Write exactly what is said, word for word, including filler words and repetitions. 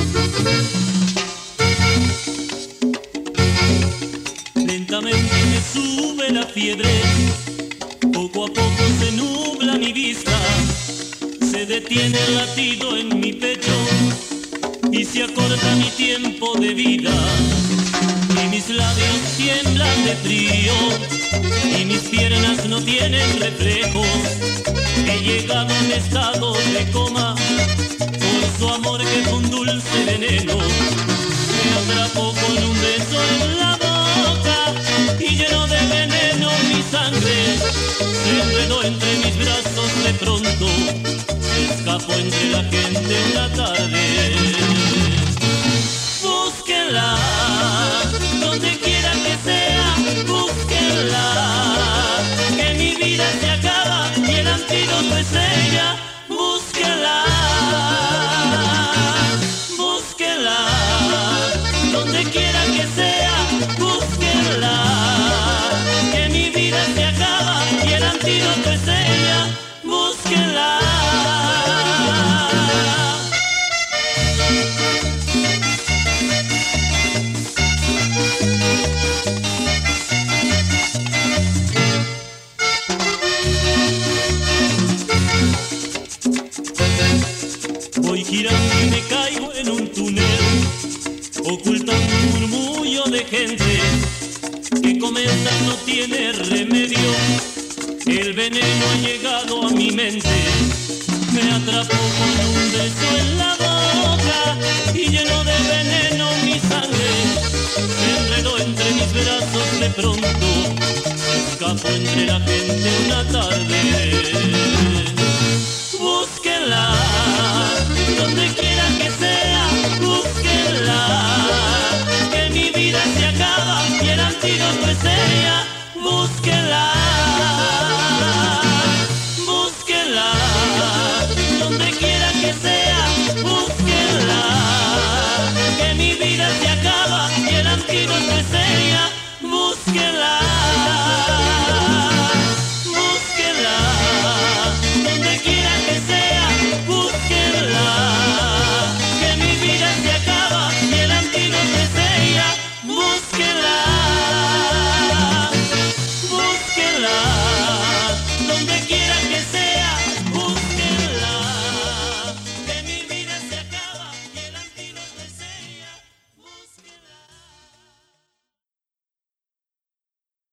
Lentamente me sube la fiebre, poco a poco se nubla mi vista, se detiene el latido en mi pecho y se acorta mi tiempo de vida. Y mis labios tiemblan de frío y mis piernas no tienen reflejos. He llegado a un estado de coma por su amor que fue un dulce veneno. Me atrapó con un beso en la boca y llenó de veneno mi sangre. Se enredó entre mis brazos de pronto, se escapó entre la gente en la tarde. Búsquenla, donde quiera que sea, búsquenla, que mi vida se acaba y el antídoto es ella. Búsquenla, búsquenla, donde quiera que sea, búsquenla, que mi vida se acaba y el antídoto es ella. Búsquenla. Voy girando y me caigo en un túnel, ocultando un murmullo de gente que comenta no tiene remedio. El veneno ha llegado a mi mente, me atrapó con un beso en la boca y llenó de veneno mi sangre. Se enredó entre mis brazos de pronto, se escapó entre la gente una tarde.